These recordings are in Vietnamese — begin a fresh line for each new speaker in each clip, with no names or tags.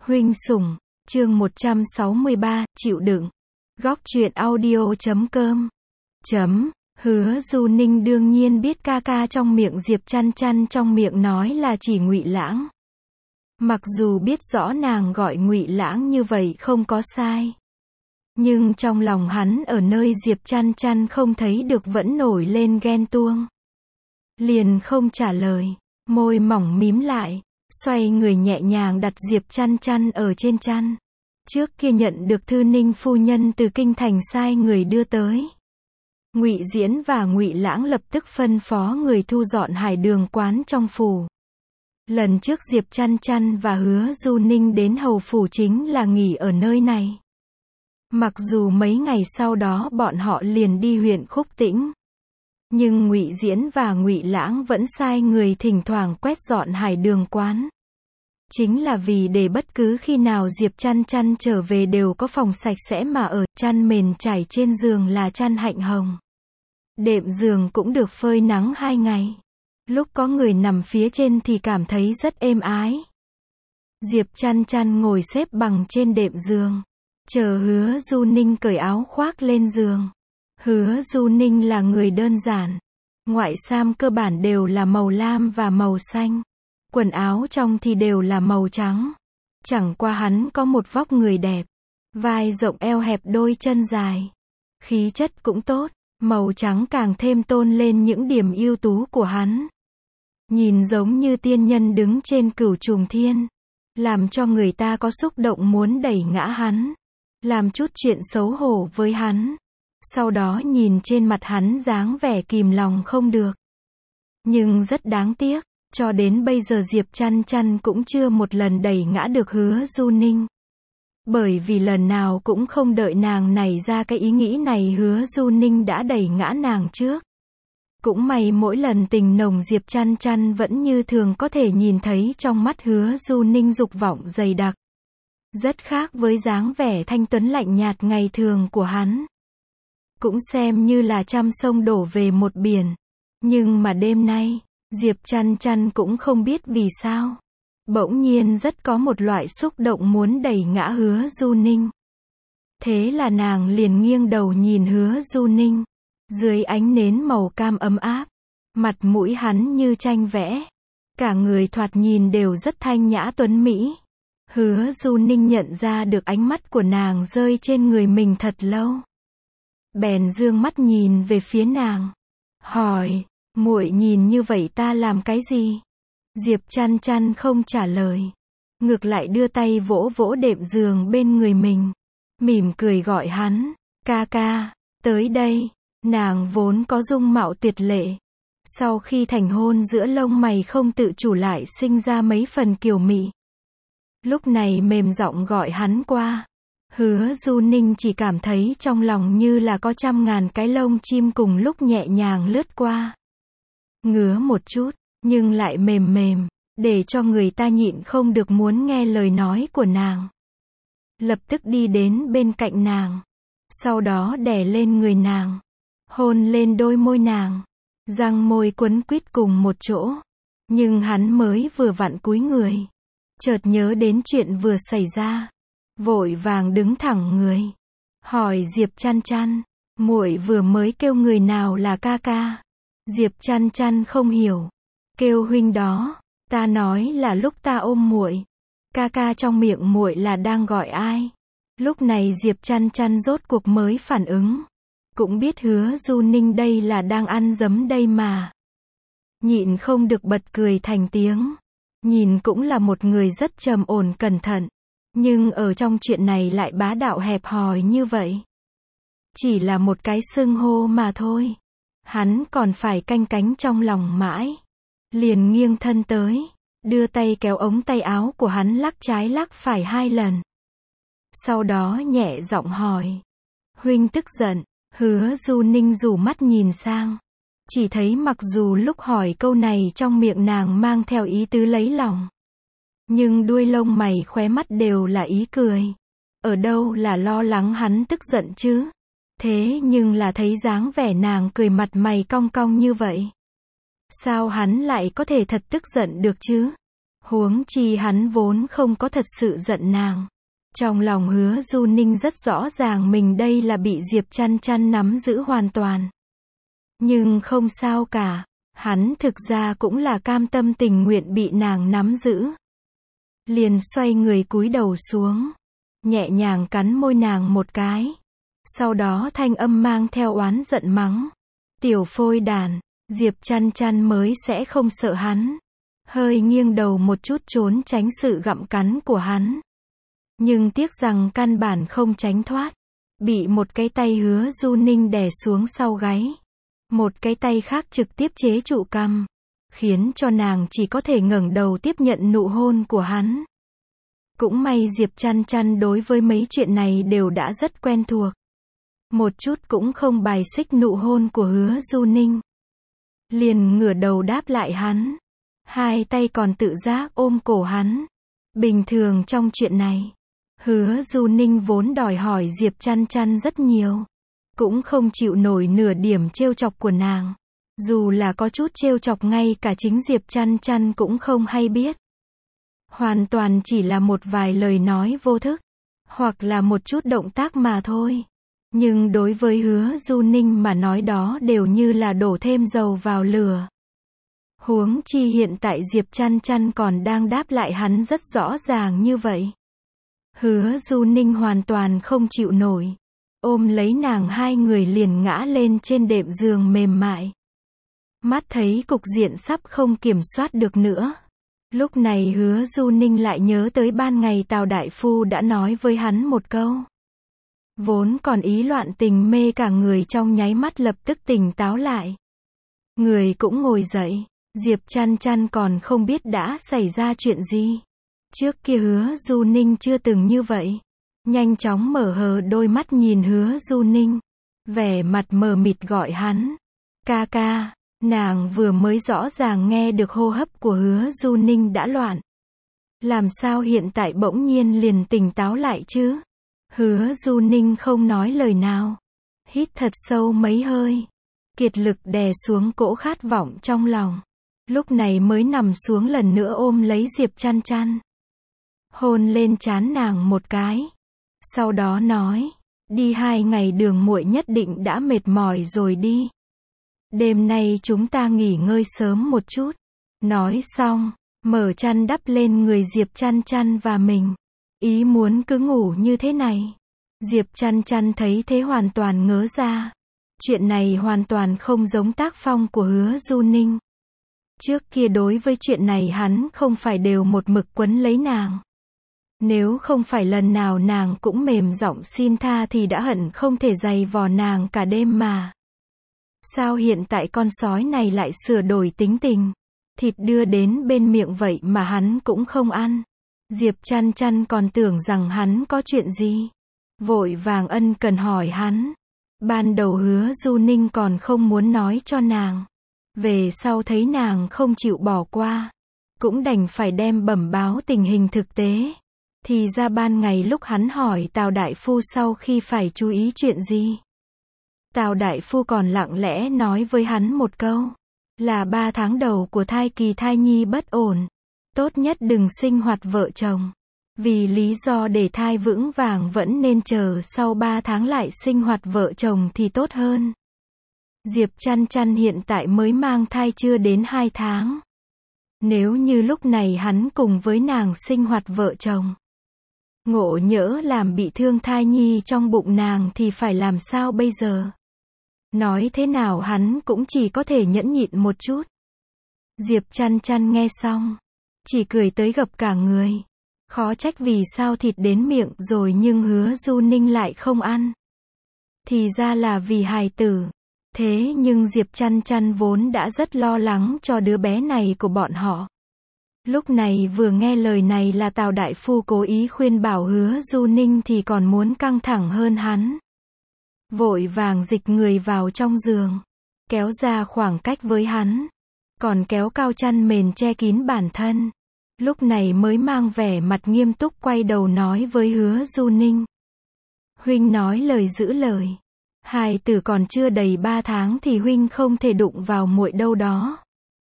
Huynh sủng, chương 163, chịu đựng. Góc truyện audio.com. Hứa Du Ninh đương nhiên biết ca ca trong miệng Diệp Chăn Chăn trong miệng nói là chỉ Ngụy Lãng. Mặc dù biết rõ nàng gọi Ngụy Lãng như vậy không có sai. Nhưng trong lòng hắn ở nơi Diệp Chăn Chăn không thấy được vẫn nổi lên ghen tuông. Liền không trả lời, môi mỏng mím lại, xoay người nhẹ nhàng đặt Diệp Chăn Chăn ở trên chăn. Trước kia nhận được thư Ninh phu nhân từ kinh thành sai người đưa tới. Ngụy Diễn và Ngụy Lãng lập tức phân phó người thu dọn hải đường quán trong phủ. Lần trước Diệp Chăn Chăn và Hứa Du Ninh đến hầu phủ chính là nghỉ ở nơi này. Mặc dù mấy ngày sau đó bọn họ liền đi huyện Khúc Tĩnh, nhưng Ngụy Diễn và Ngụy Lãng vẫn sai người thỉnh thoảng quét dọn hải đường quán. Chính là vì để bất cứ khi nào Diệp Chăn Chăn trở về đều có phòng sạch sẽ mà ở, chăn mền trải trên giường là chăn hạnh hồng. Đệm giường cũng được phơi nắng 2 ngày. Lúc có người nằm phía trên thì cảm thấy rất êm ái. Diệp Chăn Chăn ngồi xếp bằng trên đệm giường, chờ Hứa Du Ninh cởi áo khoác lên giường. Hứa Du Ninh là người đơn giản. Ngoại sam cơ bản đều là màu lam và màu xanh. Quần áo trong thì đều là màu trắng. Chẳng qua hắn có một vóc người đẹp. Vai rộng eo hẹp đôi chân dài. Khí chất cũng tốt. Màu trắng càng thêm tôn lên những điểm ưu tú của hắn. Nhìn giống như tiên nhân đứng trên cửu trùng thiên. Làm cho người ta có xúc động muốn đẩy ngã hắn. Làm chút chuyện xấu hổ với hắn. Sau đó nhìn trên mặt hắn dáng vẻ kìm lòng không được. Nhưng rất đáng tiếc, cho đến bây giờ Diệp Chăn Chăn cũng chưa một lần đẩy ngã được Hứa Du Ninh. Bởi vì lần nào cũng không đợi nàng nảy ra cái ý nghĩ này Hứa Du Ninh đã đẩy ngã nàng trước. Cũng may mỗi lần tình nồng Diệp Chăn Chăn vẫn như thường có thể nhìn thấy trong mắt Hứa Du Ninh dục vọng dày đặc. Rất khác với dáng vẻ thanh tuấn lạnh nhạt ngày thường của hắn. Cũng xem như là trăm sông đổ về một biển. Nhưng mà đêm nay, Diệp Chăn Chăn cũng không biết vì sao. Bỗng nhiên rất có một loại xúc động muốn đẩy ngã Hứa Du Ninh. Thế là nàng liền nghiêng đầu nhìn Hứa Du Ninh. Dưới ánh nến màu cam ấm áp. Mặt mũi hắn như tranh vẽ. Cả người thoạt nhìn đều rất thanh nhã tuấn mỹ. Hứa Du Ninh nhận ra được ánh mắt của nàng rơi trên người mình thật lâu. Bèn dương mắt nhìn về phía nàng. Hỏi, muội nhìn như vậy ta làm cái gì? Diệp Chăn Chăn không trả lời. Ngược lại đưa tay vỗ vỗ đệm giường bên người mình. Mỉm cười gọi hắn. Ca ca, tới đây. Nàng vốn có dung mạo tuyệt lệ. Sau khi thành hôn giữa lông mày không tự chủ lại sinh ra mấy phần kiều mị. Lúc này mềm giọng gọi hắn qua. Hứa Du Ninh chỉ cảm thấy trong lòng như là có 100.000 cái lông chim cùng lúc nhẹ nhàng lướt qua. Ngứa một chút, nhưng lại mềm mềm, để cho người ta nhịn không được muốn nghe lời nói của nàng. Lập tức đi đến bên cạnh nàng. Sau đó đè lên người nàng. Hôn lên đôi môi nàng. Răng môi quấn quýt cùng một chỗ. Nhưng hắn mới vừa vặn cúi người. Chợt nhớ đến chuyện vừa xảy ra. Vội vàng đứng thẳng người. Hỏi Diệp Chăn Chăn. Muội vừa mới kêu người nào là ca ca? Diệp Chăn Chăn không hiểu. Kêu huynh đó. Ta nói là lúc ta ôm muội. Ca ca trong miệng muội là đang gọi ai? Lúc này Diệp Chăn Chăn rốt cuộc mới phản ứng. Cũng biết Hứa Du Ninh đây là đang ăn dấm đây mà. Nhịn không được bật cười thành tiếng. Nhìn cũng là một người rất trầm ổn cẩn thận. Nhưng ở trong chuyện này lại bá đạo hẹp hòi như vậy. Chỉ là một cái xưng hô mà thôi. Hắn còn phải canh cánh trong lòng mãi. Liền nghiêng thân tới. Đưa tay kéo ống tay áo của hắn lắc trái lắc phải 2 lần. Sau đó nhẹ giọng hỏi. Huynh tức giận. Hứa Du Ninh rủ mắt nhìn sang. Chỉ thấy mặc dù lúc hỏi câu này trong miệng nàng mang theo ý tứ lấy lòng. Nhưng đuôi lông mày khóe mắt đều là ý cười. Ở đâu là lo lắng hắn tức giận chứ? Thế nhưng là thấy dáng vẻ nàng cười mặt mày cong cong như vậy. Sao hắn lại có thể thật tức giận được chứ? Huống chi hắn vốn không có thật sự giận nàng. Trong lòng Hứa Du Ninh rất rõ ràng mình đây là bị Diệp Chăn Chăn nắm giữ hoàn toàn. Nhưng không sao cả, hắn thực ra cũng là cam tâm tình nguyện bị nàng nắm giữ. Liền xoay người cúi đầu xuống, nhẹ nhàng cắn môi nàng một cái. Sau đó thanh âm mang theo oán giận mắng. Tiểu phôi đàn, Diệp Chăn Chăn mới sẽ không sợ hắn. Hơi nghiêng đầu một chút trốn tránh sự gặm cắn của hắn. Nhưng tiếc rằng căn bản không tránh thoát. Bị một cái tay Hứa Du Ninh đè xuống sau gáy. Một cái tay khác trực tiếp chế trụ cằm. Khiến cho nàng chỉ có thể ngẩng đầu tiếp nhận nụ hôn của hắn. Cũng may Diệp Chăn Chăn đối với mấy chuyện này đều đã rất quen thuộc. Một chút cũng không bài xích nụ hôn của Hứa Du Ninh. Liền ngửa đầu đáp lại hắn. Hai tay còn tự giác ôm cổ hắn. Bình thường trong chuyện này, Hứa Du Ninh vốn đòi hỏi Diệp Chăn Chăn rất nhiều. Cũng không chịu nổi nửa điểm trêu chọc của nàng. Dù là có chút trêu chọc ngay cả chính Diệp Chăn Chăn cũng không hay biết. Hoàn toàn chỉ là một vài lời nói vô thức. Hoặc là một chút động tác mà thôi. Nhưng đối với Hứa Du Ninh mà nói đó đều như là đổ thêm dầu vào lửa. Huống chi hiện tại Diệp Chăn Chăn còn đang đáp lại hắn rất rõ ràng như vậy. Hứa Du Ninh hoàn toàn không chịu nổi. Ôm lấy nàng, hai người liền ngã lên trên đệm giường mềm mại. Mắt thấy cục diện sắp không kiểm soát được nữa. Lúc này Hứa Du Ninh lại nhớ tới ban ngày Tào đại phu đã nói với hắn một câu. Vốn còn ý loạn tình mê cả người trong nháy mắt lập tức tỉnh táo lại. Người cũng ngồi dậy. Diệp Chăn Chăn còn không biết đã xảy ra chuyện gì. Trước kia Hứa Du Ninh chưa từng như vậy. Nhanh chóng mở hờ đôi mắt nhìn Hứa Du Ninh. Vẻ mặt mờ mịt gọi hắn. Ca ca. Nàng vừa mới rõ ràng nghe được hô hấp của Hứa Du Ninh đã loạn. Làm sao hiện tại bỗng nhiên liền tỉnh táo lại chứ? Hứa Du Ninh không nói lời nào. Hít thật sâu mấy hơi. Kiệt lực đè xuống cỗ khát vọng trong lòng. Lúc này mới nằm xuống lần nữa ôm lấy Diệp Chăn Chăn. Hôn lên trán nàng một cái. Sau đó nói. Đi 2 ngày đường muội nhất định đã mệt mỏi rồi đi. Đêm nay chúng ta nghỉ ngơi sớm một chút. Nói xong, mở chăn đắp lên người Diệp Chăn Chăn và mình. Ý muốn cứ ngủ như thế này. Diệp Chăn Chăn thấy thế hoàn toàn ngớ ra. Chuyện này hoàn toàn không giống tác phong của Hứa Du Ninh. Trước kia đối với chuyện này hắn không phải đều một mực quấn lấy nàng. Nếu không phải lần nào nàng cũng mềm giọng xin tha thì đã hận không thể giày vò nàng cả đêm mà. Sao hiện tại con sói này lại sửa đổi tính tình? Thịt đưa đến bên miệng vậy mà hắn cũng không ăn. Diệp Chăn Chăn còn tưởng rằng hắn có chuyện gì. Vội vàng ân cần hỏi hắn. Ban đầu Hứa Du Ninh còn không muốn nói cho nàng. Về sau thấy nàng không chịu bỏ qua. Cũng đành phải đem bẩm báo tình hình thực tế. Thì ra ban ngày lúc hắn hỏi Tào đại phu sau khi phải chú ý chuyện gì. Tào đại phu còn lặng lẽ nói với hắn một câu. Là 3 tháng đầu của thai kỳ thai nhi bất ổn. Tốt nhất đừng sinh hoạt vợ chồng. Vì lý do để thai vững vàng vẫn nên chờ sau 3 tháng lại sinh hoạt vợ chồng thì tốt hơn. Diệp Chăn Chăn hiện tại mới mang thai chưa đến 2 tháng. Nếu như lúc này hắn cùng với nàng sinh hoạt vợ chồng. Ngộ nhỡ làm bị thương thai nhi trong bụng nàng thì phải làm sao bây giờ? Nói thế nào hắn cũng chỉ có thể nhẫn nhịn một chút. Diệp Chăn Chăn nghe xong. Chỉ cười tới gập cả người. Khó trách vì sao thịt đến miệng rồi nhưng Hứa Du Ninh lại không ăn. Thì ra là vì hài tử. Thế nhưng Diệp Chăn Chăn vốn đã rất lo lắng cho đứa bé này của bọn họ. Lúc này vừa nghe lời này là Tào đại phu cố ý khuyên bảo Hứa Du Ninh thì còn muốn căng thẳng hơn hắn. Vội vàng dịch người vào trong giường. Kéo ra khoảng cách với hắn. Còn kéo cao chăn mền che kín bản thân. Lúc này mới mang vẻ mặt nghiêm túc quay đầu nói với Hứa Du Ninh. Huynh nói lời giữ lời. Hài tử còn chưa đầy 3 tháng thì huynh không thể đụng vào muội đâu đó.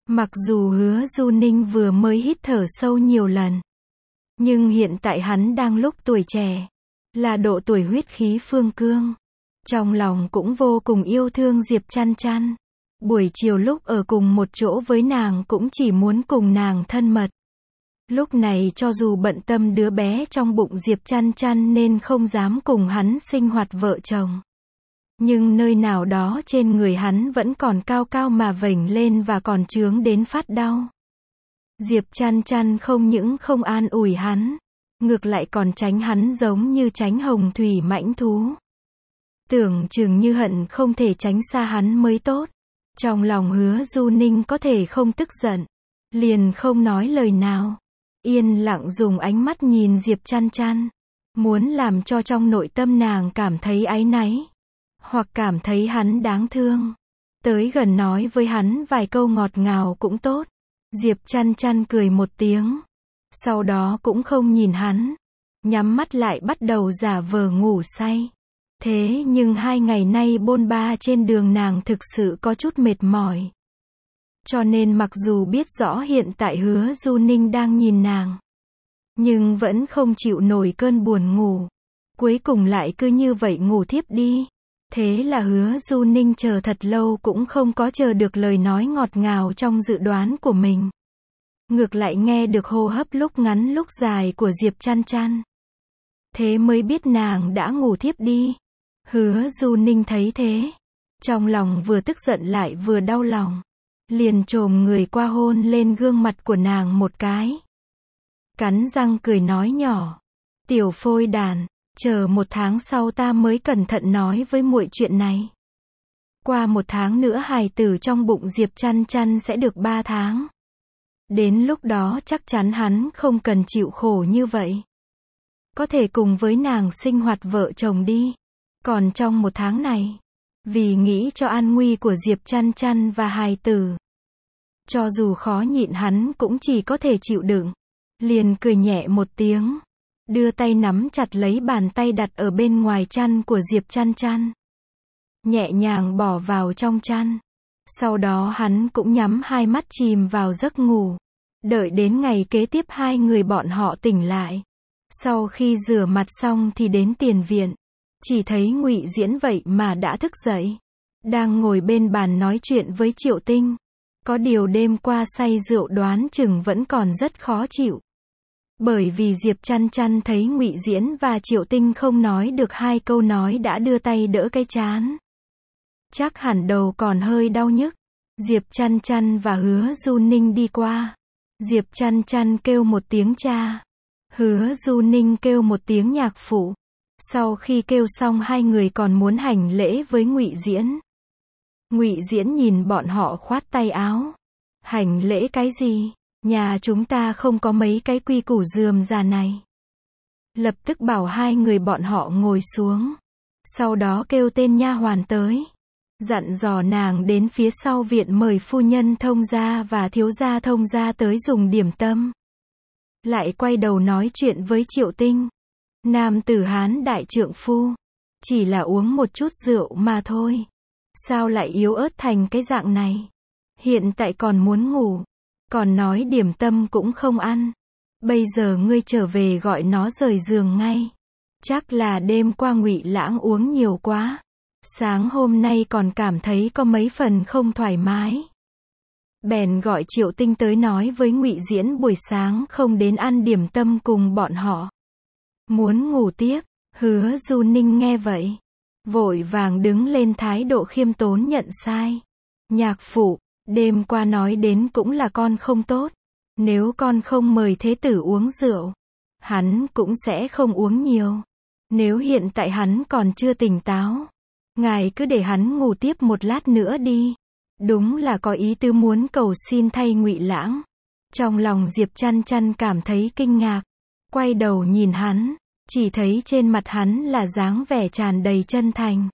Mặc dù Hứa Du Ninh vừa mới hít thở sâu nhiều lần, nhưng hiện tại hắn đang lúc tuổi trẻ, là độ tuổi huyết khí phương cương. Trong lòng cũng vô cùng yêu thương Diệp Chăn Chăn. Buổi chiều lúc ở cùng một chỗ với nàng cũng chỉ muốn cùng nàng thân mật. Lúc này cho dù bận tâm đứa bé trong bụng Diệp Chăn Chăn nên không dám cùng hắn sinh hoạt vợ chồng. Nhưng nơi nào đó trên người hắn vẫn còn cao cao mà vểnh lên và còn chướng đến phát đau. Diệp Chăn Chăn không những không an ủi hắn, ngược lại còn tránh hắn giống như tránh hồng thủy mãnh thú. Tưởng chừng như hận không thể tránh xa hắn mới tốt. Trong lòng Hứa Du Ninh có thể không tức giận, liền không nói lời nào, yên lặng dùng ánh mắt nhìn Diệp Chăn Chăn, muốn làm cho trong nội tâm nàng cảm thấy áy náy, hoặc cảm thấy hắn đáng thương. Tới gần nói với hắn vài câu ngọt ngào cũng tốt. Diệp Chăn Chăn cười một tiếng, sau đó cũng không nhìn hắn, nhắm mắt lại bắt đầu giả vờ ngủ say. Thế nhưng 2 ngày nay bôn ba trên đường nàng thực sự có chút mệt mỏi. Cho nên mặc dù biết rõ hiện tại Hứa Du Ninh đang nhìn nàng, nhưng vẫn không chịu nổi cơn buồn ngủ. Cuối cùng lại cứ như vậy ngủ thiếp đi. Thế là Hứa Du Ninh chờ thật lâu cũng không có chờ được lời nói ngọt ngào trong dự đoán của mình. Ngược lại nghe được hô hấp lúc ngắn lúc dài của Diệp Chăn Chăn. Thế mới biết nàng đã ngủ thiếp đi. Hứa Du Ninh thấy thế, trong lòng vừa tức giận lại vừa đau lòng, liền chồm người qua hôn lên gương mặt của nàng một cái. Cắn răng cười nói nhỏ, tiểu phôi đàn, chờ 1 tháng sau ta mới cẩn thận nói với muội chuyện này. Qua 1 tháng nữa hài tử trong bụng Diệp Chăn Chăn sẽ được 3 tháng. Đến lúc đó chắc chắn hắn không cần chịu khổ như vậy. Có thể cùng với nàng sinh hoạt vợ chồng đi. Còn trong 1 tháng này, vì nghĩ cho an nguy của Diệp Chăn Chăn và hài tử, cho dù khó nhịn hắn cũng chỉ có thể chịu đựng. Liền cười nhẹ một tiếng, đưa tay nắm chặt lấy bàn tay đặt ở bên ngoài chăn của Diệp Chăn Chăn, nhẹ nhàng bỏ vào trong chăn. Sau đó hắn cũng nhắm hai mắt chìm vào giấc ngủ. Đợi đến ngày kế tiếp hai người bọn họ tỉnh lại. Sau khi rửa mặt xong thì đến tiền viện. Chỉ thấy Ngụy Diễn vậy mà đã thức dậy, đang ngồi bên bàn nói chuyện với Triệu Tinh. Có điều đêm qua say rượu đoán chừng vẫn còn rất khó chịu. Bởi vì Diệp Chăn Chăn thấy Ngụy Diễn và Triệu Tinh không nói được 2 câu nói đã đưa tay đỡ cái trán. Chắc hẳn đầu còn hơi đau nhức. Diệp Chăn Chăn và Hứa Du Ninh đi qua. Diệp Chăn Chăn kêu một tiếng cha. Hứa Du Ninh kêu một tiếng nhạc phụ. Sau khi kêu xong hai người còn muốn hành lễ với Ngụy Diễn. Ngụy Diễn nhìn bọn họ khoát tay áo. Hành lễ cái gì? Nhà chúng ta không có mấy cái quy củ rườm rà này. Lập tức bảo hai người bọn họ ngồi xuống. Sau đó kêu tên nha hoàn tới. Dặn dò nàng đến phía sau viện mời phu nhân thông gia và thiếu gia thông gia tới dùng điểm tâm. Lại quay đầu nói chuyện với Triệu Tinh. Nam tử Hán đại trượng phu. Chỉ là uống một chút rượu mà thôi. Sao lại yếu ớt thành cái dạng này? Hiện tại còn muốn ngủ. Còn nói điểm tâm cũng không ăn. Bây giờ ngươi trở về gọi nó rời giường ngay. Chắc là đêm qua Ngụy Lãng uống nhiều quá. Sáng hôm nay còn cảm thấy có mấy phần không thoải mái. Bèn gọi Triệu Tinh tới nói với Ngụy Diễn buổi sáng không đến ăn điểm tâm cùng bọn họ. Muốn ngủ tiếp. Hứa Du Ninh nghe vậy, vội vàng đứng lên thái độ khiêm tốn nhận sai. Nhạc phụ, đêm qua nói đến cũng là con không tốt. Nếu con không mời thế tử uống rượu, hắn cũng sẽ không uống nhiều. Nếu hiện tại hắn còn chưa tỉnh táo, ngài cứ để hắn ngủ tiếp một lát nữa đi. Đúng là có ý tứ muốn cầu xin thay Ngụy Lãng. Trong lòng Diệp Chăn Chăn cảm thấy kinh ngạc. Quay đầu nhìn hắn, chỉ thấy trên mặt hắn là dáng vẻ tràn đầy chân thành.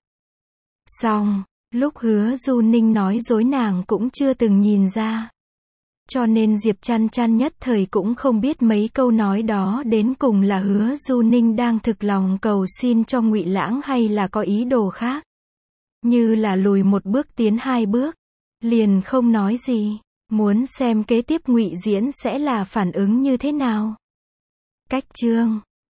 Xong, lúc Hứa Du Ninh nói dối nàng cũng chưa từng nhìn ra. Cho nên Diệp Chăn Chăn nhất thời cũng không biết mấy câu nói đó đến cùng là Hứa Du Ninh đang thực lòng cầu xin cho Ngụy Lãng hay là có ý đồ khác. Như là lùi một bước tiến 2 bước, liền không nói gì. Muốn xem kế tiếp Ngụy Diễn sẽ là phản ứng như thế nào? Cách chương